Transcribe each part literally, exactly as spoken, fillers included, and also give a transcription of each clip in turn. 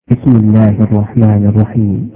بسم الله الرحمن الرحيم.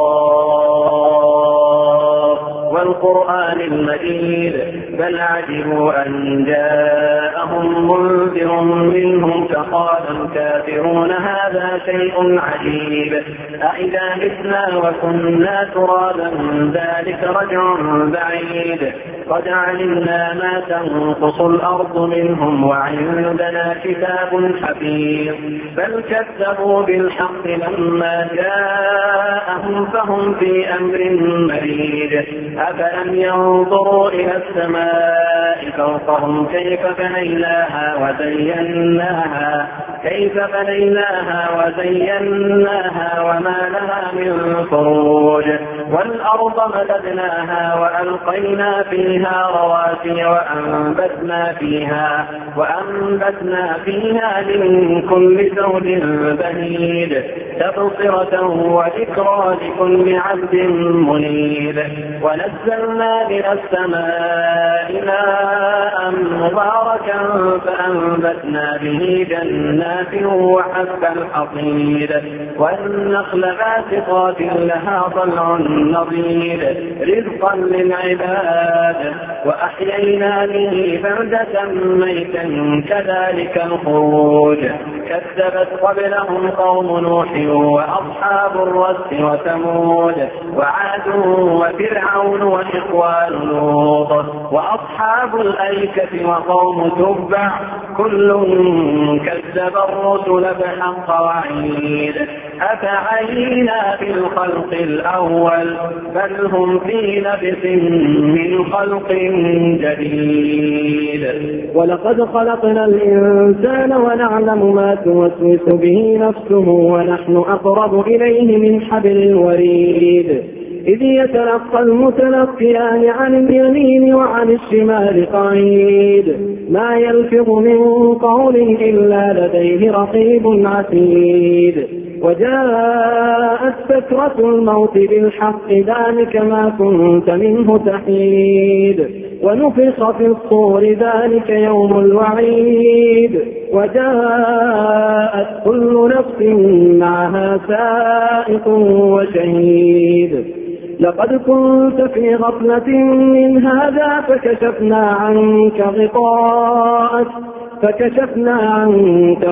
والقرآن المجيد بل عجبوا أن جاءهم منذر منهم فقال الكافرون هذا شيء عجيب أإذا متنا وكنا ترابا ذلك رجع بعيد قد علمنا ما تنقص الأرض منهم وعندنا كتاب حفيظ بل كذبوا بالحق لما جاءهم فهم في أمر مريد أفلم ينظروا إلى السماء فوقهم كيف بنيناها وزيناها كيف بنيناها وزيناها وما لها من فروج والأرض مددناها وألقينا فيها رواسي وأنبتنا فيها وأنبتنا فيها من كل زوج بهيج تبصرة وذكرى لكل عبد منيب ونزلنا من السماء ماء مباركا فأنبتنا به جنات وحب الحصيد والنخل باسقات لها طلع نضيد رزقا للعباد وأحيينا به بلدة ميتا كذلك الخروج كذبت قبلهم قوم نوح وأصحاب الرس وثمود وعاد وفرعون وإخوان لوط وأصحاب الأيكة وقوم تبع كل كذب الرسل بحق وعيد أفعينا بالخلق الأول بل هم في لبس من خلق جديد ولقد خلقنا الإنسان ونعلم ما توسوس به نفسه ونحن أقرب إليه من حبل الوريد إذ يتلقى المتلقيان عن اليمين وعن الشمال قعيد ما يلفظ من قول إلا لديه رقيب عتيد وجاءت سكرة الموت بالحق ذلك ما كنت منه تحيد ونفخ في الصور ذلك يوم الوعيد وجاءت كل نفس معها سائق وشهيد لقد كنت في غفلة من هذا فكشفنا عنك غطاءك فكشفنا عنك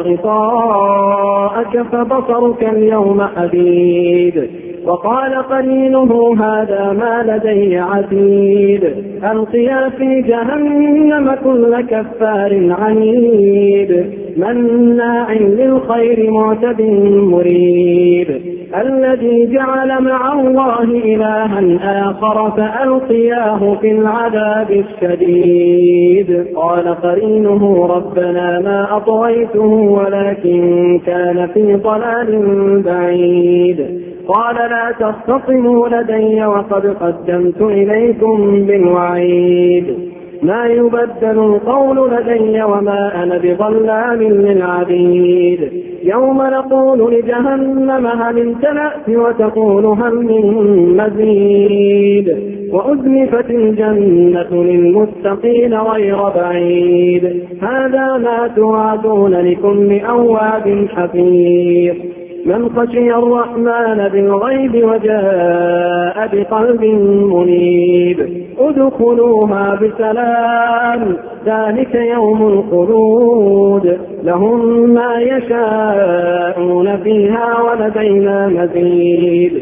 غطاءك فبصرك اليوم حديد وقال قرينه هذا ما لدي عتيد ألقيا في جهنم كل كفار عنيد مناع للخير معتد مريب الذي جعل مع الله إلها آخر فألقياه في العذاب الشديد قال قرينه ربنا ما أطغيته ولكن كان في ضلال بعيد قال لا تختصموا لدي وقد قدمت إليكم بالوعيد ما يبدل القول لدي وما أنا بظلام للعبيد يوم نقول لجهنم هل امتلأت وتقول هل من مزيد وأزلفت الجنة للمتقين غير بعيد هذا ما توعدون لكل أواب حفيظ من خشي الرحمن بالغيب وجاء بقلب منيب ادخلوها بسلام ذلك يوم الخلود لهم ما يشاءون فيها ولدينا مزيد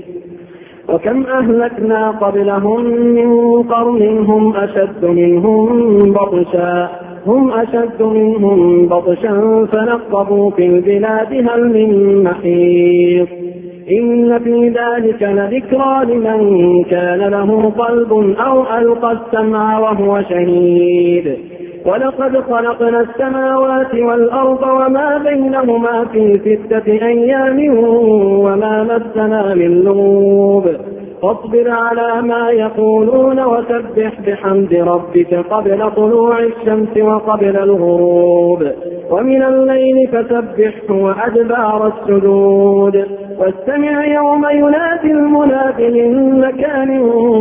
وكم أهلكنا قبلهم من قرن هم أشد منهم بطشا هم أشد منهم بطشا فنقبوا في البلاد هل من محيط إن في ذلك لذكرى لمن كان له قلب أو ألقى السمع وهو شهيد ولقد خلقنا السماوات والأرض وما بينهما في ستة أيام وما مسنا من لغوب فاصبر على ما يقولون وسبح بحمد ربك قبل طلوع الشمس وقبل الغروب ومن الليل فسبحه وأدبار السجود واستمع يوم ينادي المناد من مكان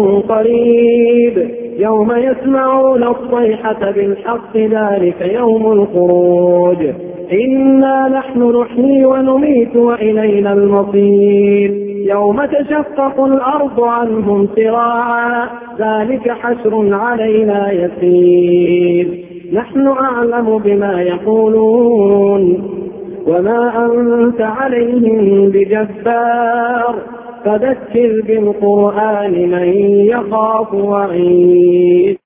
قريب يوم يسمعون الصيحة بالحق ذلك يوم الخروج إنا نحن نحيي ونميت وإلينا المصير يوم تشقق الأرض عنهم سراعا ذلك حشر علينا يسير نحن أعلم بما يقولون وما أنت عليهم بجبار فذكر بالقرآن من يخاف وعيد.